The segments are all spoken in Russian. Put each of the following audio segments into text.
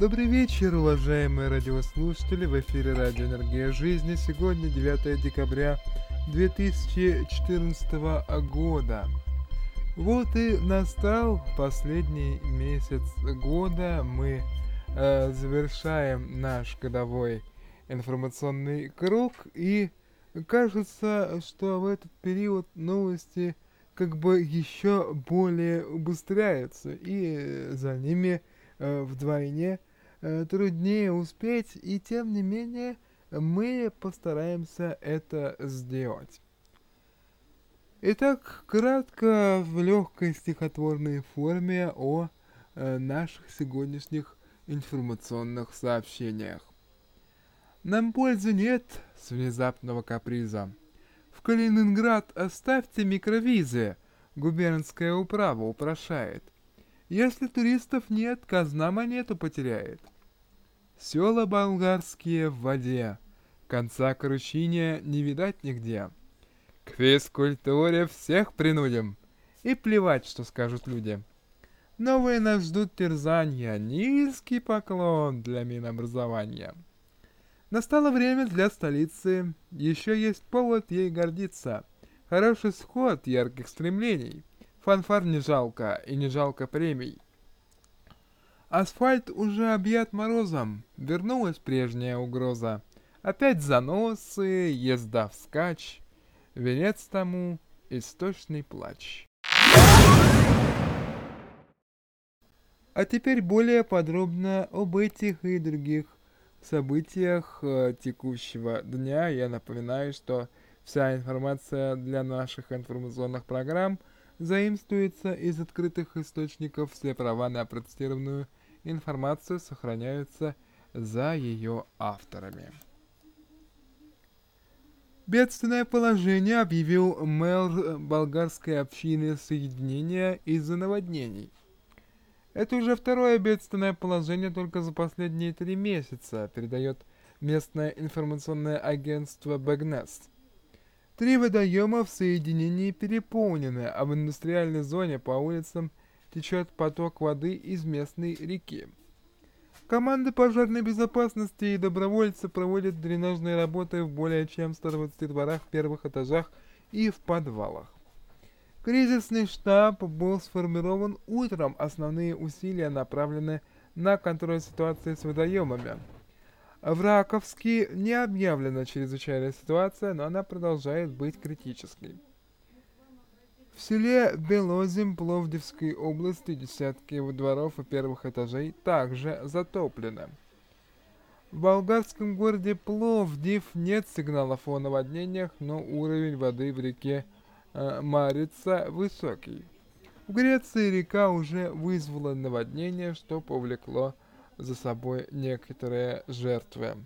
Добрый вечер, уважаемые радиослушатели, в эфире радио «Энергия жизни». Сегодня 9 декабря 2014 года. Вот и настал последний месяц года. Мы завершаем наш годовой информационный круг, и кажется, что в этот период новости как бы еще более убыстряются, и за ними вдвойне труднее успеть, и тем не менее мы постараемся это сделать. Итак, кратко в легкой стихотворной форме о наших сегодняшних информационных сообщениях. Нам пользы нет с внезапного каприза. В Калининград оставьте микровизы, губернская управа упрошает. Если туристов нет, казна монету потеряет. Села болгарские в воде, конца кручине не видать нигде. К физкультуре всех принудим, и плевать, что скажут люди. Новые нас ждут терзания, низкий поклон для Минобразования. Настало время для столицы, еще есть повод ей гордиться. Хороший сход ярких стремлений, фанфар не жалко и не жалко премий. Асфальт уже объят морозом, вернулась прежняя угроза. Опять заносы, езда вскачь, венец тому истошный плач. А теперь более подробно об этих и других событиях текущего дня. Я напоминаю, что вся информация для наших информационных программ заимствуется из открытых источников, все права на процитированную информацию сохраняются за ее авторами. Бедственное положение объявил мэр болгарской общины соединения из-за наводнений. Это уже второе бедственное положение только за последние 3 месяца, передает местное информационное агентство Багнес. 3 водоема в соединении переполнены, а в индустриальной зоне по улицам течет поток воды из местной реки. Команды пожарной безопасности и добровольцы проводят дренажные работы в более чем 120 дворах в первых этажах и в подвалах. Кризисный штаб был сформирован утром, основные усилия направлены на контроль ситуации с водоемами. В Раковске не объявлена чрезвычайная ситуация, но она продолжает быть критической. В селе Белозим Пловдивской области десятки дворов и первых этажей также затоплены. В болгарском городе Пловдив нет сигналов о наводнениях, но уровень воды в реке Марица высокий. В Греции река уже вызвала наводнение, что повлекло за собой некоторые жертвы.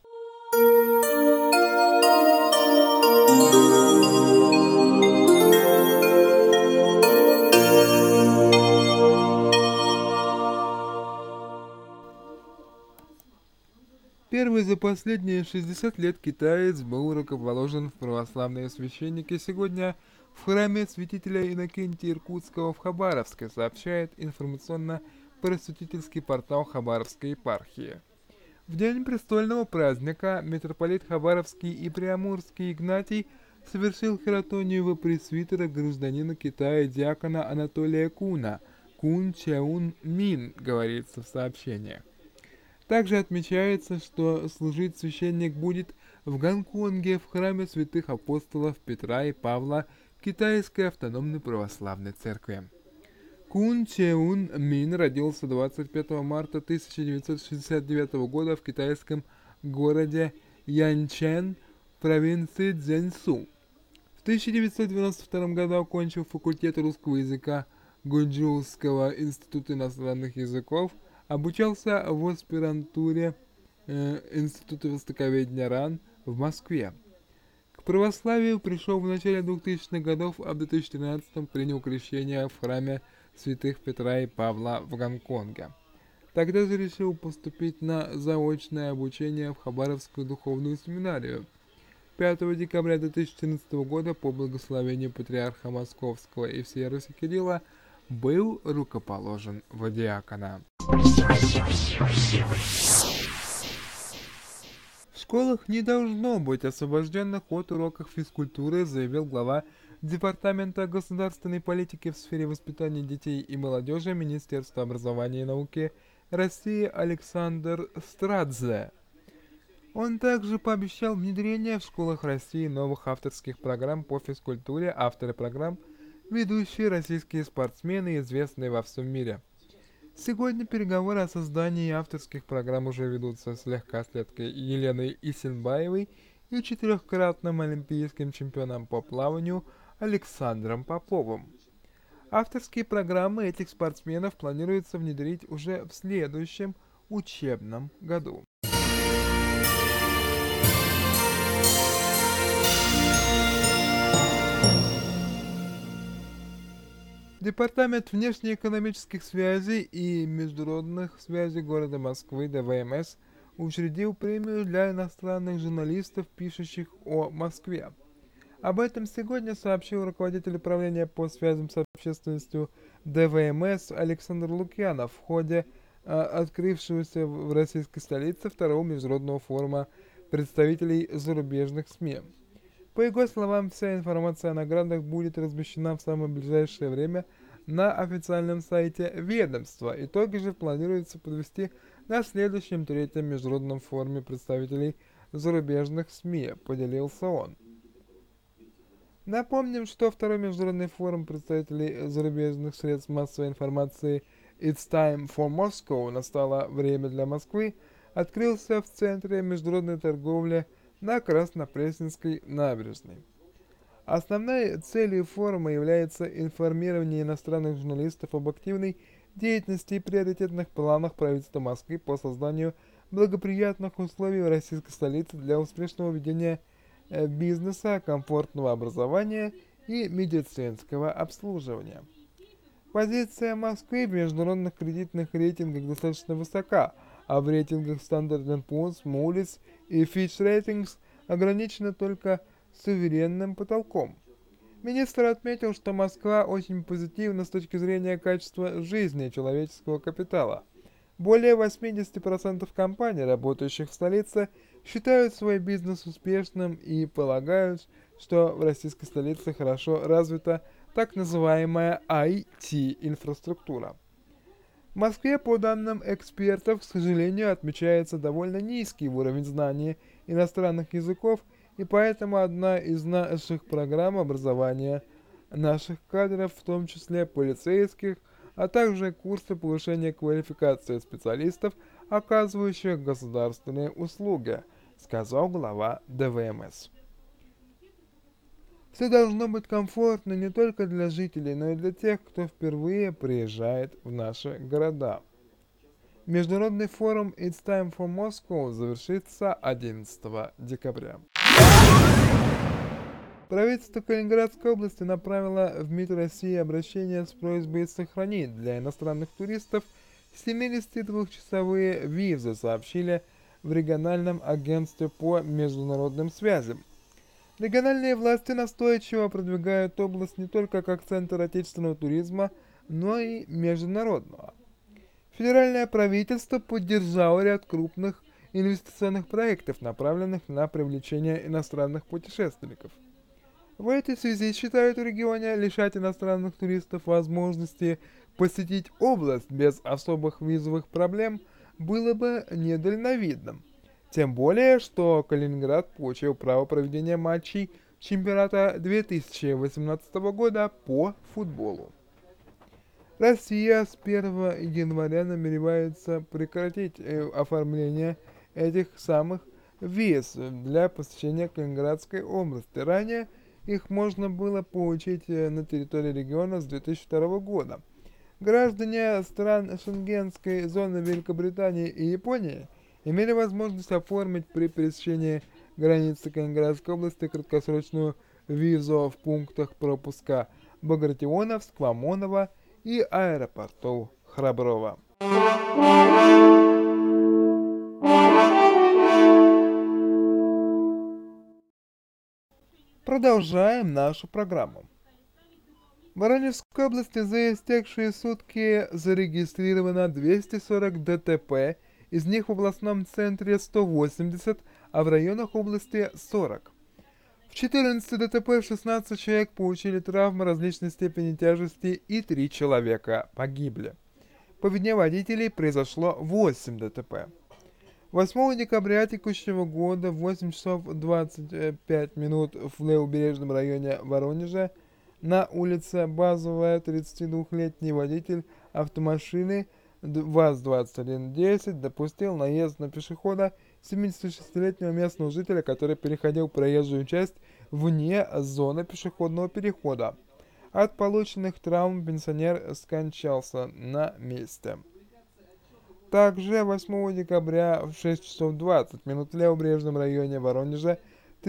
Первый за последние 60 лет китаец был рукоположен в православные священники сегодня в храме святителя Иннокентия Иркутского в Хабаровске, сообщает информационно-просветительский портал Хабаровской епархии. В день престольного праздника митрополит Хабаровский и Преамурский Игнатий совершил хиротонию во пресвитера гражданина Китая диакона Анатолия Куна, Кун Чаун Мин, говорится в сообщениях. Также отмечается, что служить священник будет в Гонконге в храме святых апостолов Петра и Павла Китайской автономной православной церкви. Кун Чеун Мин родился 25 марта 1969 года в китайском городе Янчэн, провинции Цзянсу. В 1992 году окончил факультет русского языка Гуджоуского института иностранных языков, обучался в аспирантуре Института востоковедения РАН в Москве. К православию пришел в начале 2000-х годов, а в 2013-м принял крещение в храме святых Петра и Павла в Гонконге. Тогда же решил поступить на заочное обучение в Хабаровскую духовную семинарию. 5 декабря 2014 года по благословению патриарха Московского и всей Руси Кирилла был рукоположен в диакона. В школах не должно быть освобожденных от уроков физкультуры, заявил глава Департамента государственной политики в сфере воспитания детей и молодежи Министерства образования и науки России Александр Страдзе. Он также пообещал внедрение в школах России новых авторских программ по физкультуре. Авторы программ — ведущие российские спортсмены, известные во всем мире. Сегодня переговоры о создании авторских программ уже ведутся с легкоатлеткой Еленой Исенбаевой и четырехкратным олимпийским чемпионом по плаванию Александром Поповым. Авторские программы этих спортсменов планируется внедрить уже в следующем учебном году. Департамент внешнеэкономических связей и международных связей города Москвы ДВМС учредил премию для иностранных журналистов, пишущих о Москве. Об этом сегодня сообщил руководитель управления по связям с общественностью ДВМС Александр Лукьянов в ходе открывшегося в российской столице второго международного форума представителей зарубежных СМИ. По его словам, вся информация о наградах будет размещена в самое ближайшее время на официальном сайте ведомства. Итоги же планируется подвести на следующем третьем международном форуме представителей зарубежных СМИ, поделился он. Напомним, что второй международный форум представителей зарубежных средств массовой информации «It's time for Moscow» «Настало время для Москвы» открылся в Центре международной торговли на Краснопресненской набережной. Основной целью форума является информирование иностранных журналистов об активной деятельности и приоритетных планах правительства Москвы по созданию благоприятных условий в российской столице для успешного ведения бизнеса, комфортного образования и медицинского обслуживания. Позиция Москвы в международных кредитных рейтингах достаточно высока, а в рейтингах Standard & Poor's, Moody's и Fitch Ratings ограничена только суверенным потолком. Министр отметил, что Москва очень позитивна с точки зрения качества жизни и человеческого капитала. Более 80% компаний, работающих в столице, считают свой бизнес успешным и полагают, что в российской столице хорошо развита так называемая IT-инфраструктура. В Москве, по данным экспертов, к сожалению, отмечается довольно низкий уровень знаний иностранных языков, и поэтому одна из наших программ образования наших кадров, в том числе полицейских, а также курсы повышения квалификации специалистов, оказывающих государственные услуги, сказал глава ДВМС. Все должно быть комфортно не только для жителей, но и для тех, кто впервые приезжает в наши города. Международный форум It's Time for Moscow завершится 11 декабря. Правительство Калининградской области направило в МИД России обращение с просьбой сохранить для иностранных туристов 72-часовые визы, сообщили в региональном агентстве по международным связям. Региональные власти настойчиво продвигают область не только как центр отечественного туризма, но и международного. Федеральное правительство поддержало ряд крупных инвестиционных проектов, направленных на привлечение иностранных путешественников. В этой связи считают в регионе лишать иностранных туристов возможности посетить область без особых визовых проблем было бы недальновидным. Тем более, что Калининград получил право проведения матчей чемпионата 2018 года по футболу. Россия с 1 января намеревается прекратить оформление этих самых виз для посещения Калининградской области. Ранее их можно было получить на территории региона с 2002 года. Граждане стран Шенгенской зоны Великобритании и Японии имели возможность оформить при пересечении границы Калининградской области краткосрочную визу в пунктах пропуска Багратионовск, Мамоново и аэропорту Храброво. Продолжаем нашу программу. В Воронежской области за истекшие сутки зарегистрировано 240 ДТП, из них в областном центре 180, а в районах области 40. В 14 ДТП 16 человек получили травмы различной степени тяжести и 3 человека погибли. По вине водителей произошло 8 ДТП. 8 декабря текущего года в 8 часов 25 минут в левобережном районе Воронежа на улице Базовая 32-летний водитель автомашины ВАЗ-2110 допустил наезд на пешехода 76-летнего местного жителя, который переходил проезжую часть вне зоны пешеходного перехода. От полученных травм пенсионер скончался на месте. Также 8 декабря в 6 часов 20 минут в левобережном районе Воронежа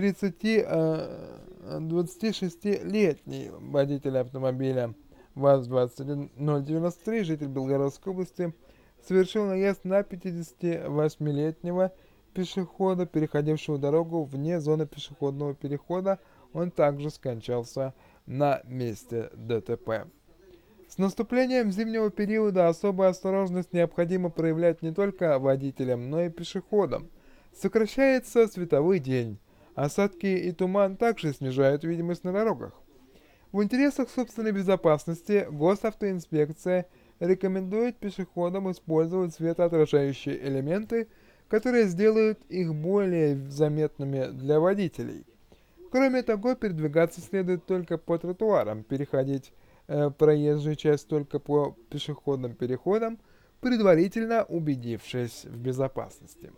26-летний водитель автомобиля ВАЗ-21093, житель Белгородской области, совершил наезд на 58-летнего пешехода, переходившего дорогу вне зоны пешеходного перехода. Он также скончался на месте ДТП. С наступлением зимнего периода особую осторожность необходимо проявлять не только водителям, но и пешеходам. Сокращается световой день. Осадки и туман также снижают видимость на дорогах. В интересах собственной безопасности Госавтоинспекция рекомендует пешеходам использовать светоотражающие элементы, которые сделают их более заметными для водителей. Кроме того, передвигаться следует только по тротуарам, переходить проезжую часть только по пешеходным переходам, предварительно убедившись в безопасности.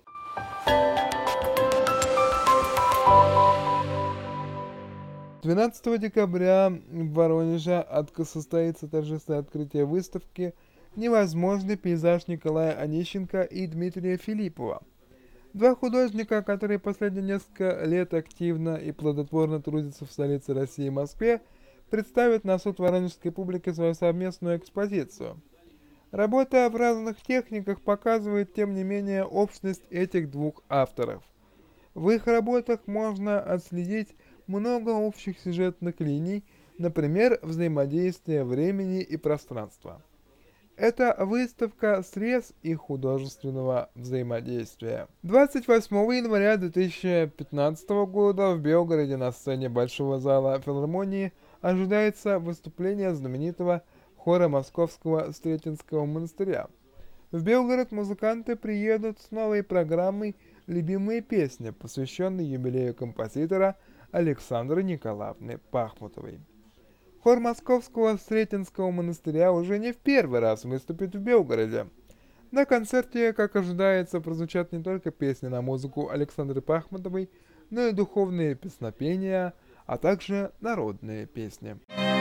12 декабря в Воронеже состоится торжественное открытие выставки «Невозможный пейзаж» Николая Онищенко и Дмитрия Филиппова. Два художника, которые последние несколько лет активно и плодотворно трудятся в столице России, Москве, представят на суд воронежской публике свою совместную экспозицию. Работа в разных техниках показывает, тем не менее, общность этих двух авторов. В их работах можно отследить много общих сюжетных линий, например, взаимодействие времени и пространства. Это выставка срез их художественного взаимодействия. 28 января 2015 года в Белгороде на сцене Большого зала филармонии ожидается выступление знаменитого хора Московского Сретенского монастыря. В Белгород музыканты приедут с новой программой «Любимые песни», посвященной юбилею композитора Александры Николаевны Пахмутовой. Хор Московского Сретенского монастыря уже не в первый раз выступит в Белгороде. На концерте, как ожидается, прозвучат не только песни на музыку Александры Пахмутовой, но и духовные песнопения, а также народные песни.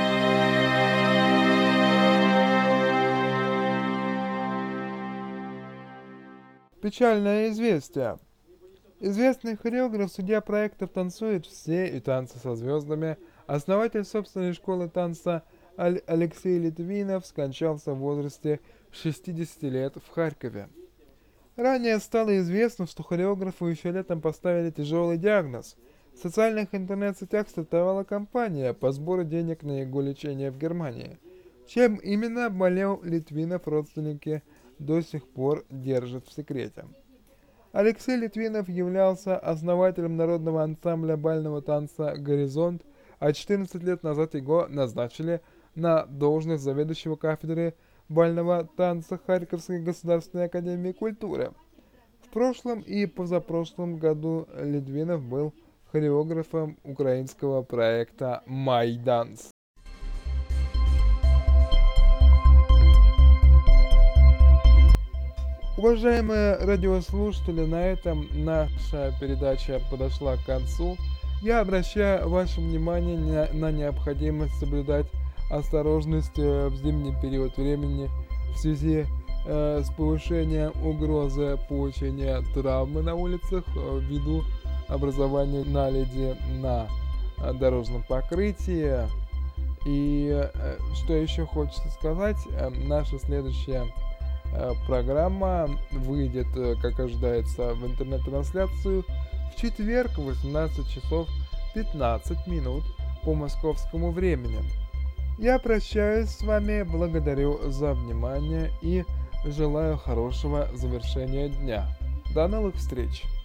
Печальное известие. Известный хореограф, судья проектов «Танцует все» и «Танцы со звездами», основатель собственной школы танца Алексей Литвинов скончался в возрасте 60 лет в Харькове. Ранее стало известно, что хореографу еще летом поставили тяжелый диагноз. В социальных интернет-сетях стартовала кампания по сбору денег на его лечение в Германии. Чем именно болел Литвинов, родственники до сих пор держат в секрете. Алексей Литвинов являлся основателем народного ансамбля бального танца «Горизонт», а 14 лет назад его назначили на должность заведующего кафедры бального танца Харьковской государственной академии культуры. В прошлом и позапрошлом году Литвинов был хореографом украинского проекта «Майданс». Уважаемые радиослушатели, на этом наша передача подошла к концу. Я обращаю ваше внимание на необходимость соблюдать осторожность в зимний период времени в связи с повышением угрозы получения травмы на улицах ввиду образования наледи на дорожном покрытии. И что еще хочется сказать, наша следующая программа выйдет, как ожидается, в интернет-трансляцию в четверг в 18 часов 15 минут по московскому времени. Я прощаюсь с вами, благодарю за внимание и желаю хорошего завершения дня. До новых встреч!